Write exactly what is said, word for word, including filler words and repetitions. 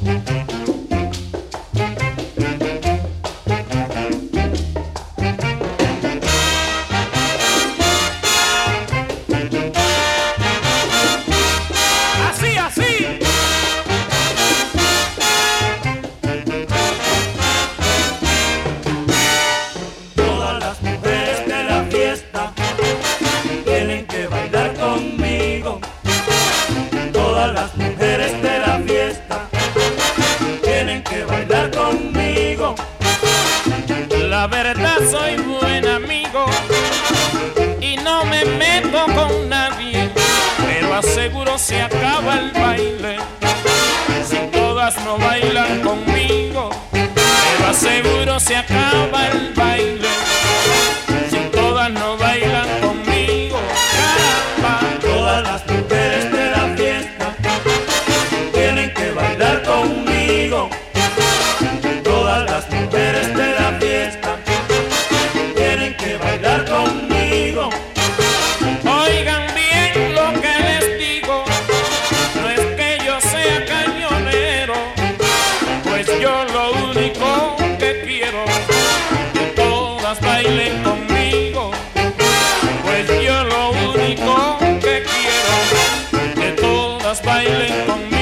Las mujeres de la fiesta tienen que bailar conmigo. La verdad soy buen amigo y no me meto con nadie, pero aseguro se acaba el baile si todas no bailan conmigo. Pero aseguro se acaba el baile si todas no bailan conmigo. Caramba, todas las mujeres de la fiesta tienen que bailar conmigo. Todas las mujeres de la fiesta tienen que bailar conmigo. Oigan bien lo que les digo, no es que yo sea cañonero, pues yo lo único que quiero es que todas bailen conmigo. Pues yo lo único que quiero es que todas bailen conmigo.